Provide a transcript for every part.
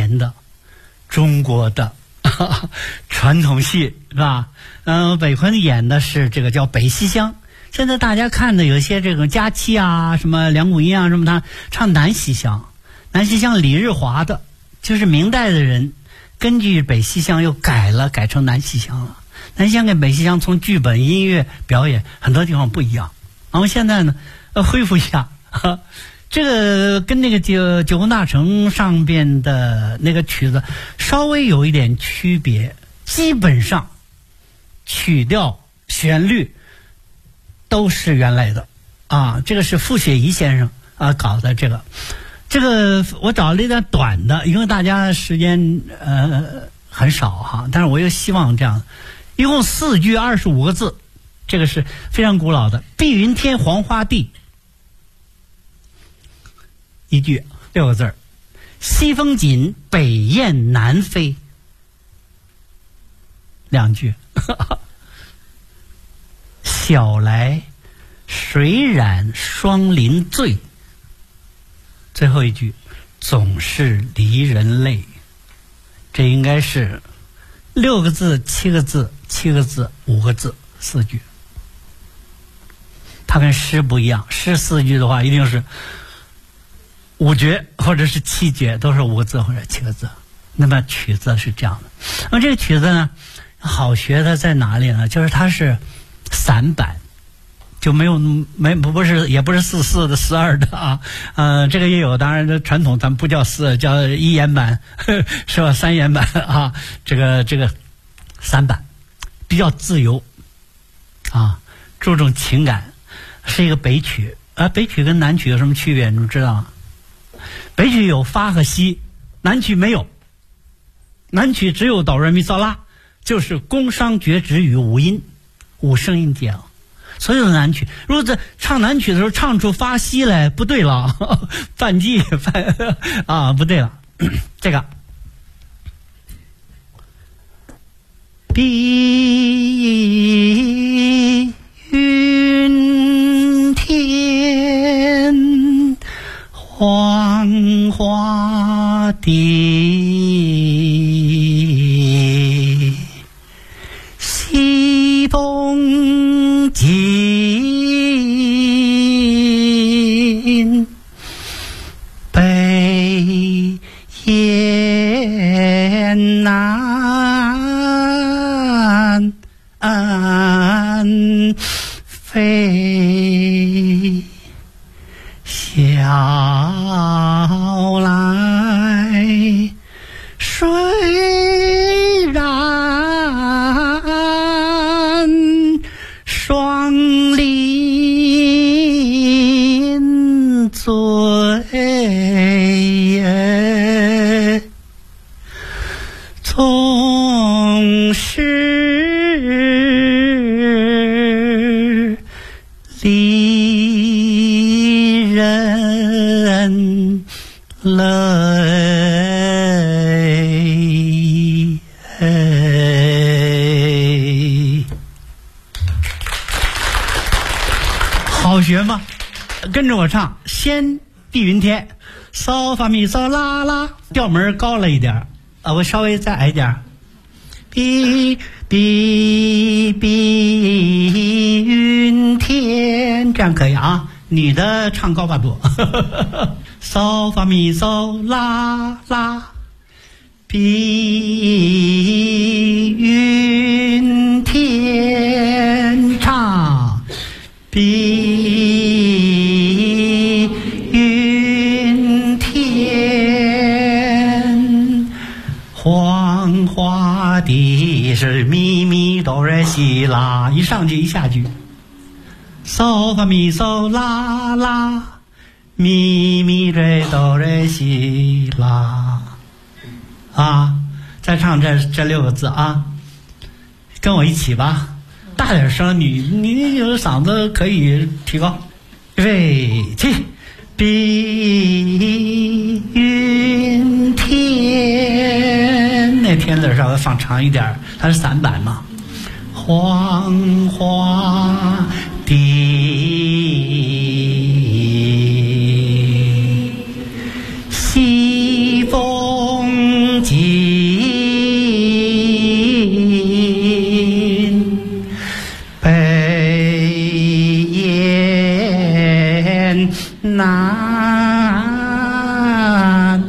年的中国的传统戏，是吧？北昆演的是这个叫《北西厢》。现在大家看的有些这个佳期啊，什么梁谷音啊，什么他唱南西厢。南西厢李日华的，就是明代的人根据北西厢又改成南西厢了。南西厢跟北西厢从剧本、音乐、表演很多地方不一样。然后现在呢，恢复一下。这个跟那个九宫大成上边的那个曲子稍微有一点区别，基本上曲调、旋律都是原来的啊。这个是傅雪怡先生搞的这个我找了一点短的，因为大家时间很少哈，但是我又希望这样，一共4句25个字，这个是非常古老的。碧云天，黄花地。一句6个字儿，西风紧，北雁南飞。2句，晓来水染双林醉。最后一句，总是离人泪。这应该是6个字、7个字、7个字、5个字，4句。它跟诗不一样，诗4句的话一定是5绝或者是7绝，都是5个字或者7个字。那么曲子是这样的。那么这个曲子呢，好学的在哪里呢？就是它是散板，就也不是4/4的4/2的啊。这个也有，当然这传统咱们不叫4，叫1言板是吧？3言板啊。这个散板比较自由啊，注重情感，是一个北曲啊。北曲跟南曲有什么区别？你们知道吗？北曲有发和西，南曲没有。南曲只有哆来咪嗦拉，就是宫商角徵羽5音，5声音阶啊。所有的南曲，如果在唱南曲的时候唱出发西来，不对了，犯忌啊，不对了。这个碧云天，黄花地，西风紧，北雁南飞。晓来水染双林醉，总是离人泪。好学吗？跟着我唱，先碧云天，嗦发咪嗦啦啦，调门高了一点我稍微再矮点。碧云天，这样可以啊。女的唱高八度，嗦发咪嗦啦啦，碧云天唱，碧云天，黄花地是咪咪哆来西啦，一上句一下句。嗦发咪嗦啦啦，咪咪瑞哆来西啦啊！再唱这6个字啊，跟我一起吧，大点声，你有嗓子可以提高。预备起，碧云天，那天字稍微放长一点，它是散板嘛。黄花地，西风风紧，北雁南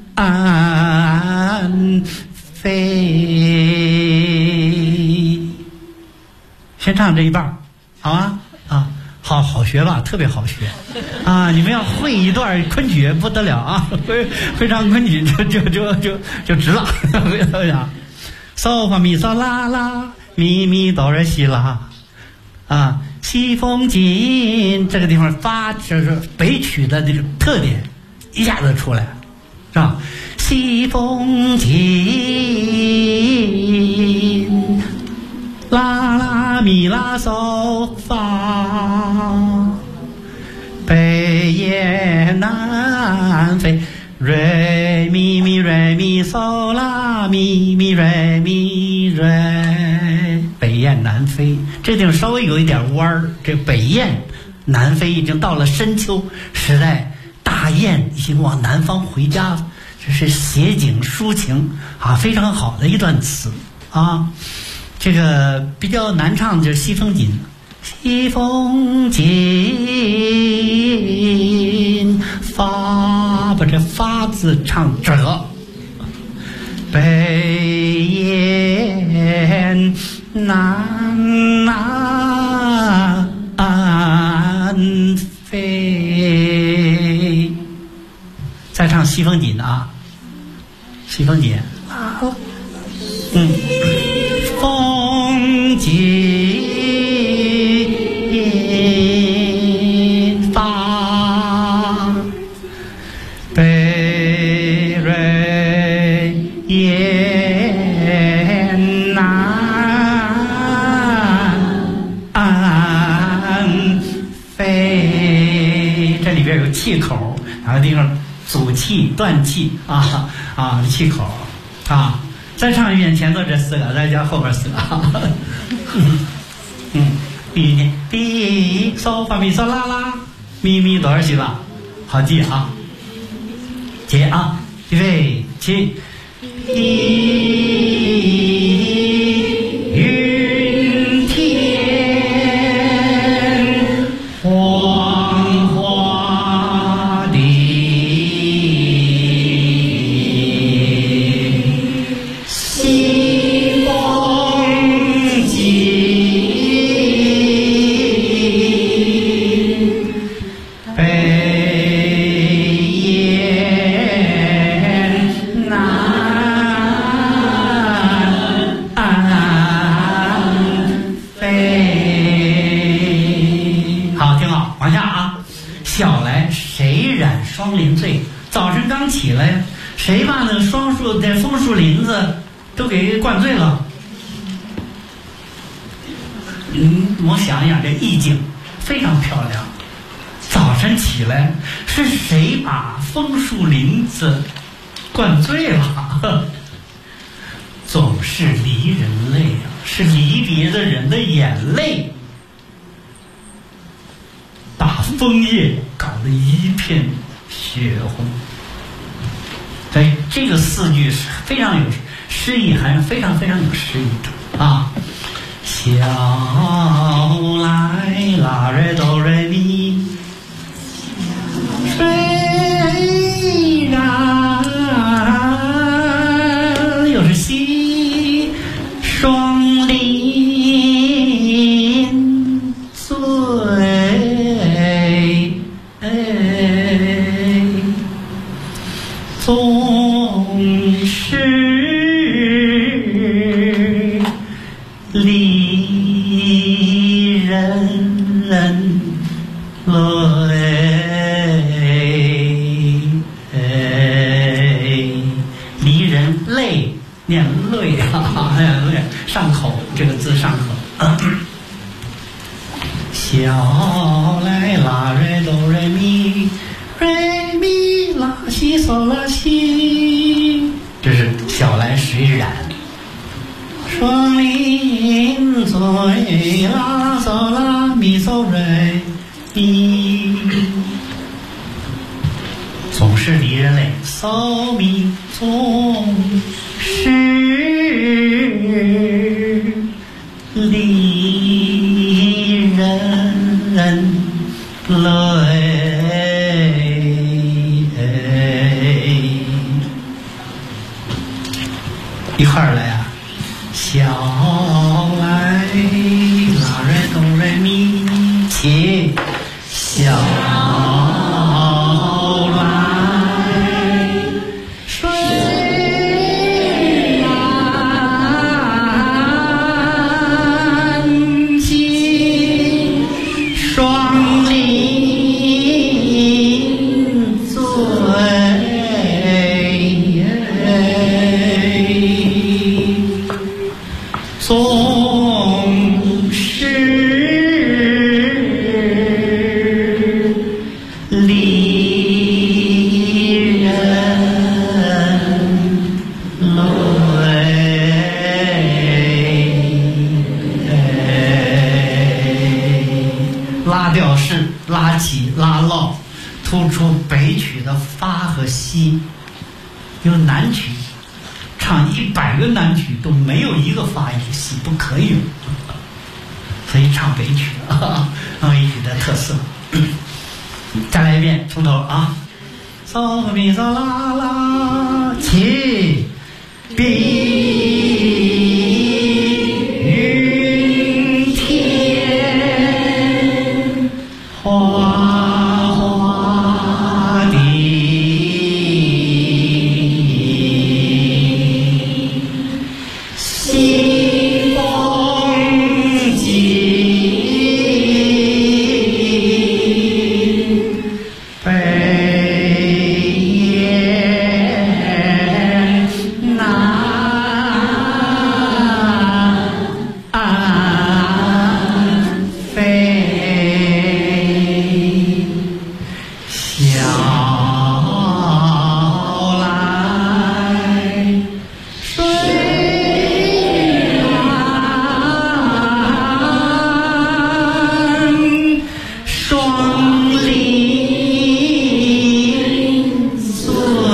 飞。先唱这一半，好吗？啊，好学吧，特别好学啊！你们要会一段昆曲不得了啊，会唱昆曲就值了。嗦发咪嗦啦啦，咪咪哆来西啦，啊，西风紧，这个地方发就是北曲的这个特点一下子出来，是吧？西风紧，啦啦咪啦嗦发，北雁南飞，瑞咪咪瑞咪嗦啦咪咪瑞咪瑞，北雁南飞。这地方稍微有一点弯儿，这北雁南飞已经到了深秋时代，大雁已经往南方回家了，这是写景抒情啊，非常好的一段词啊。这个比较难唱的就是西风紧，西风紧，发，把这发字唱折，北雁南飞。再唱西风紧啊，西风紧啊，风紧发，北瑞雁南飞。这里边有气口，哪个地方阻气断气啊气口啊。再唱一遍前头这四个，再加后边四个。咪嗦发咪嗦啦啦，咪咪哆西啦，好记啊。接啊，预备起。云天黄花地，西风紧，北雁南飞。好，挺好，往下啊。小来谁染霜林醉？早晨刚起来，谁把那枫树林子都给灌醉了？我想一想，这意境非常漂亮。早晨起来，是谁把枫树林子灌醉了？总是离人泪啊，是离别的人的眼泪，把枫叶搞得一片血红。所以这个四句是非常有诗意，还是非常非常有诗意的啊。小来拉瑞哆瑞咪，虽然又是西双林醉，总是离人泪，离人泪，念泪啊，泪上口，这个字上口。小来拉瑞哆瑞咪，瑞咪拉西嗦拉西，这是小来谁染？双林醉，拉嗦拉咪嗦瑞咪，总是离人泪，嗦咪总是离人泪，一块儿来啊！小来拉瑞哆瑞咪起，小来水蓝金双林醉。总是离人泪，拉调式拉起拉落，突出北曲的发和西，有南曲唱100个南曲都没有一个发一个西，不可以，所以唱北曲北曲的特色。再来一遍，从头啊，嗦咪嗦啦啦起，碧云天，花花地。西风急，北雁南飞，小来水双林醉，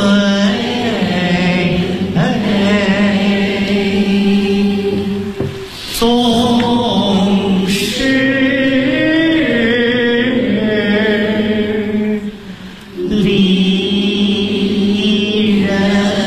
总是离人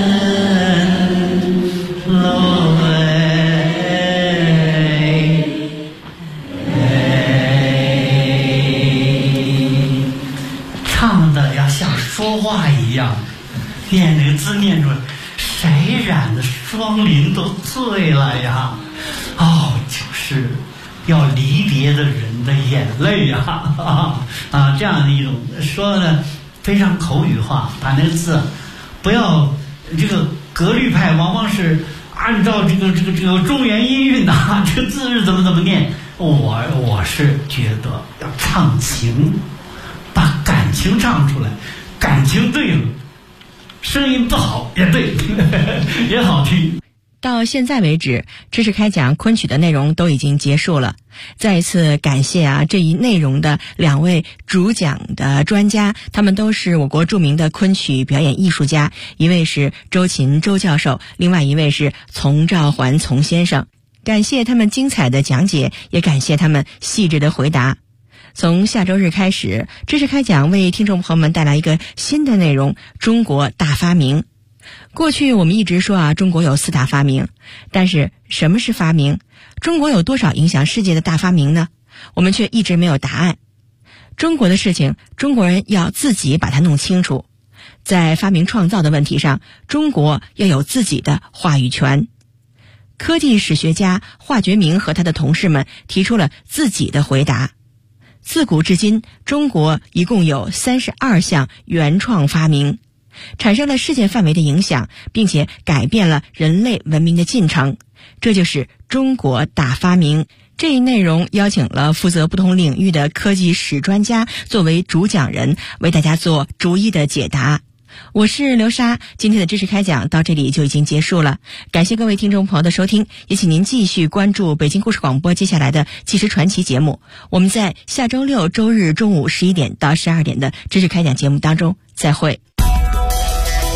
泪，唱的要像说话一样，念这个字念出来，谁染的双林都醉了呀？哦，就是要离别的人的眼泪呀！这样的一种说的非常口语化，把那个字不要这个格律派往往是按照这个中原音韵呐，这个字是怎么念？我是觉得要唱情，把感情唱出来，感情对了，声音不好也对，也好听。 到现在为止，知识开讲昆曲的内容都已经结束了。再一次感谢这一内容的2位主讲的专家，他们都是我国著名的昆曲表演艺术家，一位是周琴周教授，另外一位是丛兆环丛先生。感谢他们精彩的讲解，也感谢他们细致的回答。从下周日开始，知识开讲为听众朋友们带来一个新的内容——中国大发明。过去我们一直说中国有4大发明，但是什么是发明？中国有多少影响世界的大发明呢？我们却一直没有答案。中国的事情，中国人要自己把它弄清楚。在发明创造的问题上，中国要有自己的话语权。科技史学家华觉明和他的同事们提出了自己的回答。自古至今，中国一共有32项原创发明，产生了世界范围的影响，并且改变了人类文明的进程。这就是中国大发明。这一内容邀请了负责不同领域的科技史专家作为主讲人，为大家做逐一的解答。我是刘莎，今天的知识开讲到这里就已经结束了，感谢各位听众朋友的收听，也请您继续关注北京故事广播接下来的纪实传奇节目。我们在下周6周日中午11点到12点的知识开讲节目当中再会。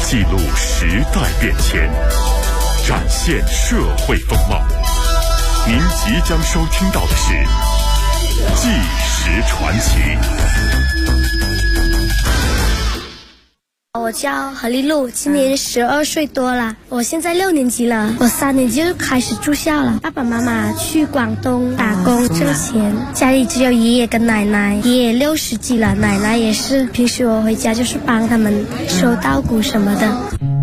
记录时代变迁，展现社会风貌。您即将收听到的是《纪实传奇》。 我叫何丽露，今年12岁多了。我现在6年级了，我3年级就开始住校了。爸爸妈妈去广东打工挣钱，家里只有爷爷跟奶奶。爷爷60几了，奶奶也是。平时我回家就是帮他们收稻谷什么的。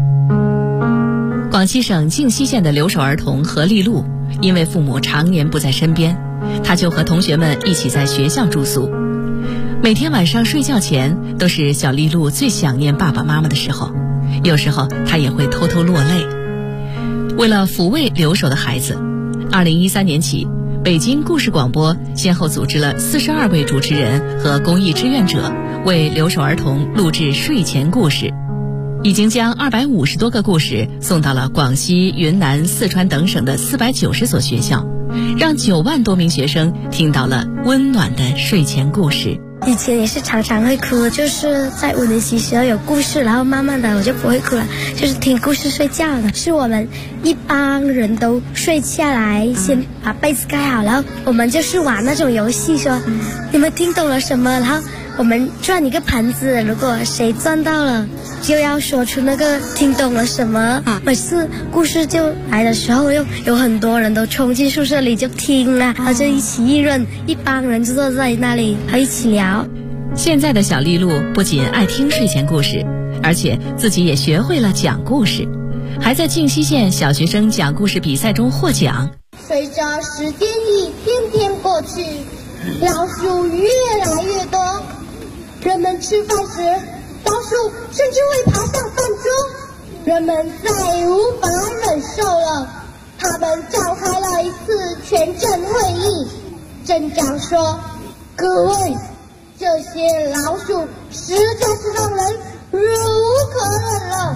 广西省靖西县的留守儿童何丽露，因为父母常年不在身边，她就和同学们一起在学校住宿。每天晚上睡觉前，都是小丽露最想念爸爸妈妈的时候，有时候她也会偷偷落泪。为了抚慰留守的孩子，2013年起，北京故事广播先后组织了42位主持人和公益志愿者，为留守儿童录制睡前故事，已经将250多个故事送到了广西、云南、四川等省的490所学校，让9万多名学生听到了温暖的睡前故事。 以前也是常常会哭，就是在5年级时候有故事，然后慢慢的我就不会哭了，就是听故事睡觉的。是我们一帮人都睡下来，先把被子盖好，然后我们就是玩那种游戏，说你们听懂了什么，然后我们转一个盘子，如果谁转到了就要说出那个听懂了什么。每次故事就来的时候，又有很多人都冲进宿舍里就听了，然后就一起议论，一帮人就坐在那里还一起聊。 现在的小丽露不仅爱听睡前故事，而且自己也学会了讲故事，还在靖西县小学生讲故事比赛中获奖。 随着时间一天天过去，老鼠越来越多，人们吃饭时，老鼠甚至会爬上饭桌，人们再无法忍受了，他们召开了一次全镇会议。镇长说：“各位，这些老鼠实在是让人忍无可忍了。”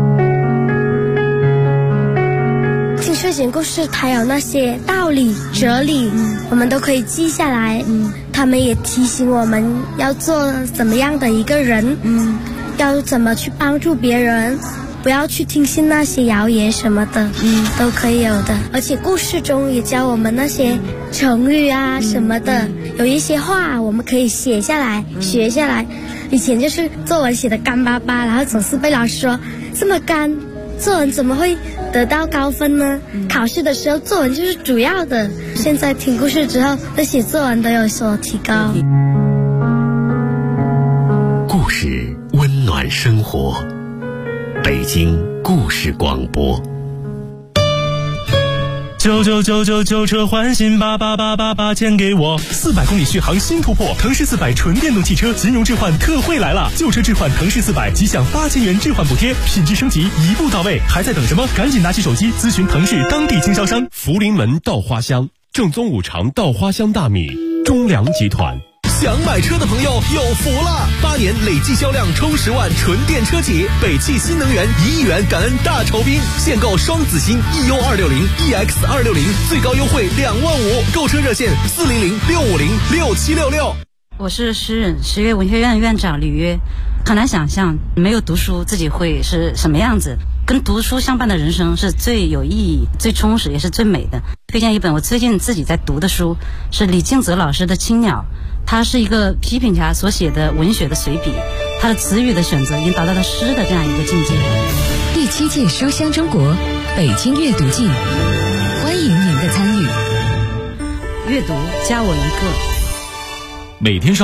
听睡前故事，它有那些道理、哲理，我们都可以记下来。他们也提醒我们要做怎么样的一个人，要怎么去帮助别人，不要去听信那些谣言什么的，都可以有的。而且故事中也教我们那些成语啊什么的，有一些话我们可以写下来、学下来。以前就是作文写的干巴巴，然后总是被老师说这么干，作文怎么会得到高分呢？考试的时候作文就是主要的。现在听故事之后，对写作文都有所提高。 故事温暖生活，北京故事广播。 旧车换新，88888钱给我，400公里续航新突破，腾势400纯电动汽车金融置换特惠来了，旧车置换腾势400即享8000元置换补贴，品质升级一步到位，还在等什么？赶紧拿起手机咨询腾势当地经销商。 福临门稻花香，正宗5常稻花香大米，中粮集团。 想买车的朋友有福了！8年累计销量冲10万，纯电车企，北汽新能源1亿元感恩大酬宾，现购双子星 EU260、EX260，最高优惠2万5，购车热线400-650-6766。 我是诗人，十月文学院院长李约。很难想象没有读书自己会是什么样子，跟读书相伴的人生是最有意义、最充实也是最美的。推荐一本我最近自己在读的书，是李敬泽老师的《青鸟》，他是一个批评家所写的文学的随笔，他的词语的选择已经达到了诗的这样一个境界。 第7届书香中国北京阅读季，欢迎您的参与。 阅读加我一个。 每天上